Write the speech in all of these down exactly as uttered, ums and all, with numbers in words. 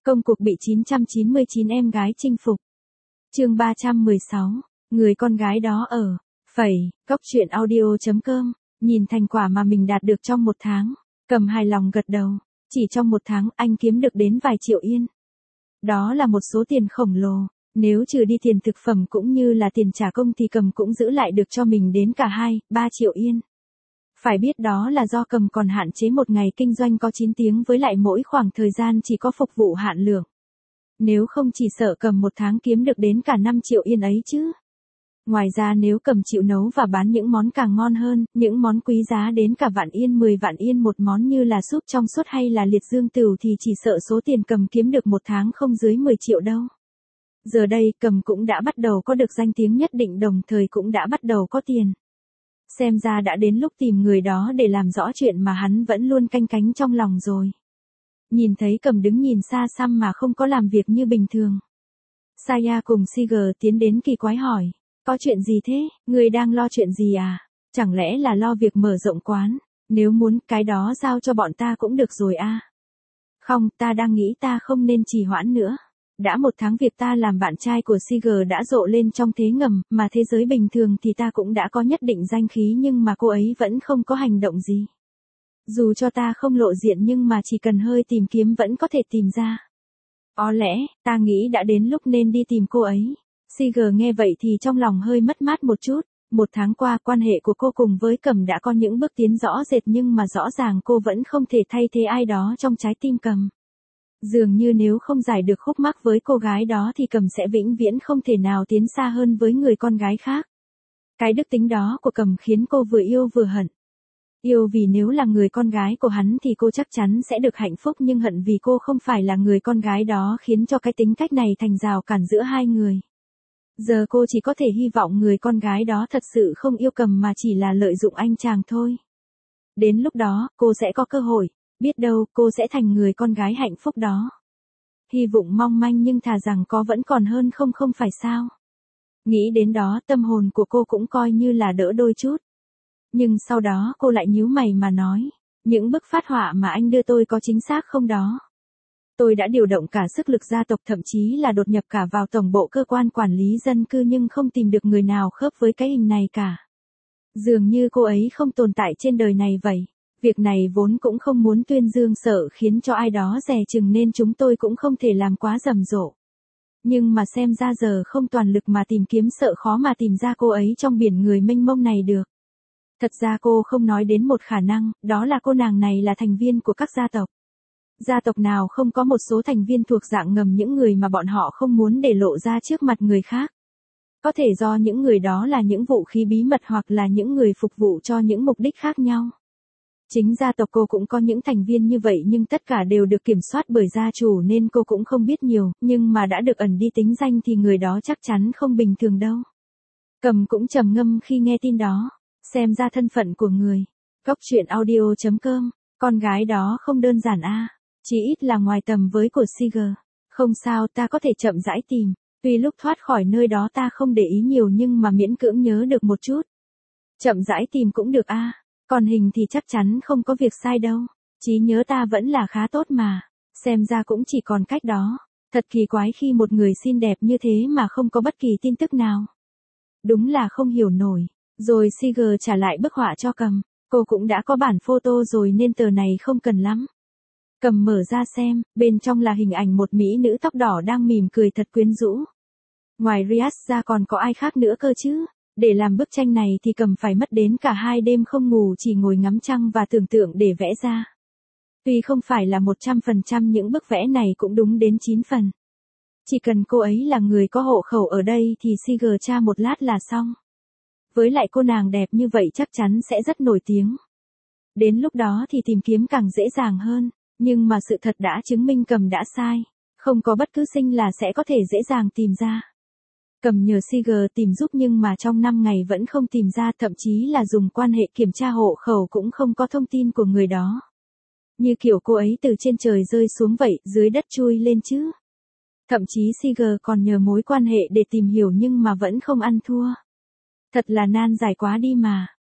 Công cuộc bị chín trăm chín mươi chín em gái chinh phục. Chương ba trăm mười sáu, người con gái đó ở, phẩy, cốc truyện audio chấm com, nhìn thành quả mà mình đạt được trong một tháng, Cầm hài lòng gật đầu, chỉ trong một tháng anh kiếm được đến vài triệu yên. Đó là một số tiền khổng lồ, nếu trừ đi tiền thực phẩm cũng như là tiền trả công thì Cầm cũng giữ lại được cho mình đến cả hai, ba triệu yên. Phải biết đó là do Cầm còn hạn chế một ngày kinh doanh có chín tiếng với lại mỗi khoảng thời gian chỉ có phục vụ hạn lượng. Nếu không chỉ sợ Cầm một tháng kiếm được đến cả năm triệu yên ấy chứ. Ngoài ra nếu Cầm chịu nấu và bán những món càng ngon hơn, những món quý giá đến cả vạn yên mười vạn yên một món như là súp trong suốt hay là liệt dương tửu thì chỉ sợ số tiền Cầm kiếm được một tháng không dưới mười triệu đâu. Giờ đây Cầm cũng đã bắt đầu có được danh tiếng nhất định, đồng thời cũng đã bắt đầu có tiền. Xem ra đã đến lúc tìm người đó để làm rõ chuyện mà hắn vẫn luôn canh cánh trong lòng rồi. Nhìn thấy Cầm đứng nhìn xa xăm mà không có làm việc như bình thường. Saya cùng Siger tiến đến kỳ quái hỏi, có chuyện gì thế, người đang lo chuyện gì à? Chẳng lẽ là lo việc mở rộng quán, nếu muốn cái đó giao cho bọn ta cũng được rồi à? Không, ta đang nghĩ ta không nên trì hoãn nữa. Đã một tháng việc ta làm bạn trai của Siger đã rộ lên trong thế ngầm, mà thế giới bình thường thì ta cũng đã có nhất định danh khí nhưng mà cô ấy vẫn không có hành động gì. Dù cho ta không lộ diện nhưng mà chỉ cần hơi tìm kiếm vẫn có thể tìm ra. Có lẽ, ta nghĩ đã đến lúc nên đi tìm cô ấy. Siger nghe vậy thì trong lòng hơi mất mát một chút. Một tháng qua quan hệ của cô cùng với Cầm đã có những bước tiến rõ rệt nhưng mà rõ ràng cô vẫn không thể thay thế ai đó trong trái tim Cầm. Dường như nếu không giải được khúc mắc với cô gái đó thì Cầm sẽ vĩnh viễn không thể nào tiến xa hơn với người con gái khác. Cái đức tính đó của Cầm khiến cô vừa yêu vừa hận. Yêu vì nếu là người con gái của hắn thì cô chắc chắn sẽ được hạnh phúc, nhưng hận vì cô không phải là người con gái đó khiến cho cái tính cách này thành rào cản giữa hai người. Giờ cô chỉ có thể hy vọng người con gái đó thật sự không yêu Cầm mà chỉ là lợi dụng anh chàng thôi. Đến lúc đó, cô sẽ có cơ hội. Biết đâu cô sẽ thành người con gái hạnh phúc đó. Hy vọng mong manh nhưng thà rằng có vẫn còn hơn không không phải sao. Nghĩ đến đó tâm hồn của cô cũng coi như là đỡ đôi chút. Nhưng sau đó cô lại nhíu mày mà nói, những bức phát họa mà anh đưa tôi có chính xác không đó? Tôi đã điều động cả sức lực gia tộc, thậm chí là đột nhập cả vào tổng bộ cơ quan quản lý dân cư nhưng không tìm được người nào khớp với cái hình này cả. Dường như cô ấy không tồn tại trên đời này vậy. Việc này vốn cũng không muốn tuyên dương sợ khiến cho ai đó dè chừng nên chúng tôi cũng không thể làm quá rầm rộ. Nhưng mà xem ra giờ không toàn lực mà tìm kiếm sợ khó mà tìm ra cô ấy trong biển người mênh mông này được. Thật ra cô không nói đến một khả năng, đó là cô nàng này là thành viên của các gia tộc. Gia tộc nào không có một số thành viên thuộc dạng ngầm, những người mà bọn họ không muốn để lộ ra trước mặt người khác. Có thể do những người đó là những vũ khí bí mật hoặc là những người phục vụ cho những mục đích khác nhau. Chính gia tộc cô cũng có những thành viên như vậy nhưng tất cả đều được kiểm soát bởi gia chủ nên cô cũng không biết nhiều, nhưng mà đã được ẩn đi tính danh thì người đó chắc chắn không bình thường đâu. Cầm cũng trầm ngâm khi nghe tin đó, xem ra thân phận của người. Cốc truyện audio chấm com, con gái đó không đơn giản a, à. Chỉ ít là ngoài tầm với của Siger. Không sao, ta có thể chậm rãi tìm, tuy lúc thoát khỏi nơi đó ta không để ý nhiều nhưng mà miễn cưỡng nhớ được một chút. Chậm rãi tìm cũng được a. À. Còn hình thì chắc chắn không có việc sai đâu. Trí nhớ ta vẫn là khá tốt mà. Xem ra cũng chỉ còn cách đó. Thật kỳ quái khi một người xinh đẹp như thế mà không có bất kỳ tin tức nào. Đúng là không hiểu nổi. Rồi Siger trả lại bức họa cho Cầm. Cô cũng đã có bản photo rồi nên tờ này không cần lắm. Cầm mở ra xem, bên trong là hình ảnh một mỹ nữ tóc đỏ đang mỉm cười thật quyến rũ. Ngoài Riyadh ra còn có ai khác nữa cơ chứ? Để làm bức tranh này thì Cầm phải mất đến cả hai đêm không ngủ chỉ ngồi ngắm trăng và tưởng tượng để vẽ ra. Tuy không phải là một trăm phần trăm những bức vẽ này cũng đúng đến chín phần. Chỉ cần cô ấy là người có hộ khẩu ở đây thì Siger tra một lát là xong. Với lại cô nàng đẹp như vậy chắc chắn sẽ rất nổi tiếng. Đến lúc đó thì tìm kiếm càng dễ dàng hơn, nhưng mà sự thật đã chứng minh Cầm đã sai. Không có bất cứ sinh là sẽ có thể dễ dàng tìm ra. Cầm nhờ Siger tìm giúp nhưng mà trong năm ngày vẫn không tìm ra, thậm chí là dùng quan hệ kiểm tra hộ khẩu cũng không có thông tin của người đó. Như kiểu cô ấy từ trên trời rơi xuống vậy, dưới đất chui lên chứ. Thậm chí Siger còn nhờ mối quan hệ để tìm hiểu nhưng mà vẫn không ăn thua. Thật là nan giải quá đi mà.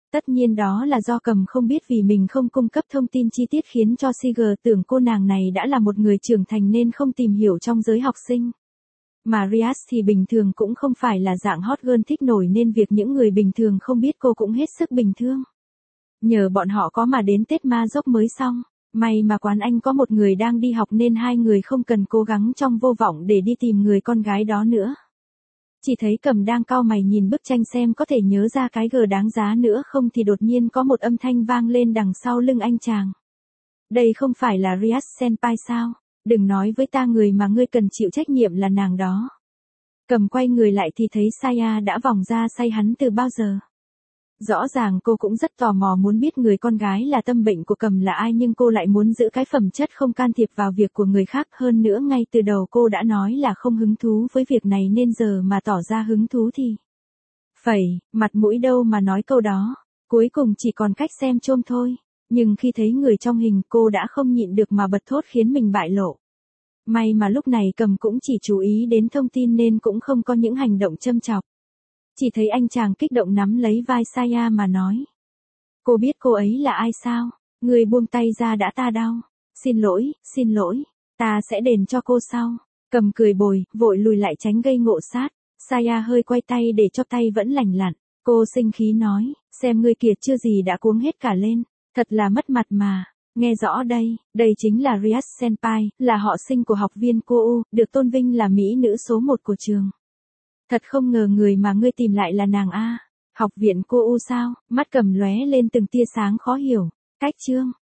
Tất nhiên đó là do Cầm không biết vì mình không cung cấp thông tin chi tiết khiến cho Siger tưởng cô nàng này đã là một người trưởng thành nên không tìm hiểu trong giới học sinh. Mà Rias thì bình thường cũng không phải là dạng hot girl thích nổi nên việc những người bình thường không biết cô cũng hết sức bình thường. Nhờ bọn họ có mà đến Tết Ma Dốc mới xong. May mà quán anh có một người đang đi học nên hai người không cần cố gắng trong vô vọng để đi tìm người con gái đó nữa. Chỉ thấy Cầm đang cau mày nhìn bức tranh xem có thể nhớ ra cái gờ đáng giá nữa không thì đột nhiên có một âm thanh vang lên đằng sau lưng anh chàng. Đây không phải là Rias Senpai sao? Đừng nói với ta người mà ngươi cần chịu trách nhiệm là nàng đó. Cầm quay người lại thì thấy Saya đã vòng ra say hắn từ bao giờ. Rõ ràng cô cũng rất tò mò muốn biết người con gái là tâm bệnh của Cầm là ai nhưng cô lại muốn giữ cái phẩm chất không can thiệp vào việc của người khác hơn nữa ngay từ đầu cô đã nói là không hứng thú với việc này nên giờ mà tỏ ra hứng thú thì. Phẩy, mặt mũi đâu mà nói câu đó, cuối cùng chỉ còn cách xem chôm thôi, nhưng khi thấy người trong hình cô đã không nhịn được mà bật thốt khiến mình bại lộ. May mà lúc này Cầm cũng chỉ chú ý đến thông tin nên cũng không có những hành động châm chọc. Chỉ thấy anh chàng kích động nắm lấy vai Saya mà nói. Cô biết cô ấy là ai sao? Người buông tay ra đã ta đau. Xin lỗi, xin lỗi. Ta sẽ đền cho cô sau. Cầm cười bồi, vội lùi lại tránh gây ngộ sát. Saya hơi quay tay để cho tay vẫn lành lặn. Cô sinh khí nói, xem ngươi kiệt chưa gì đã cuống hết cả lên. Thật là mất mặt mà. Nghe rõ đây, đây chính là Rias Senpai, là họ sinh của học viên cô U, được tôn vinh là mỹ nữ số một của trường. Thật không ngờ người mà ngươi tìm lại là nàng A. Học viện cô U sao? Mắt Cầm lóe lên từng tia sáng khó hiểu. Cách chương.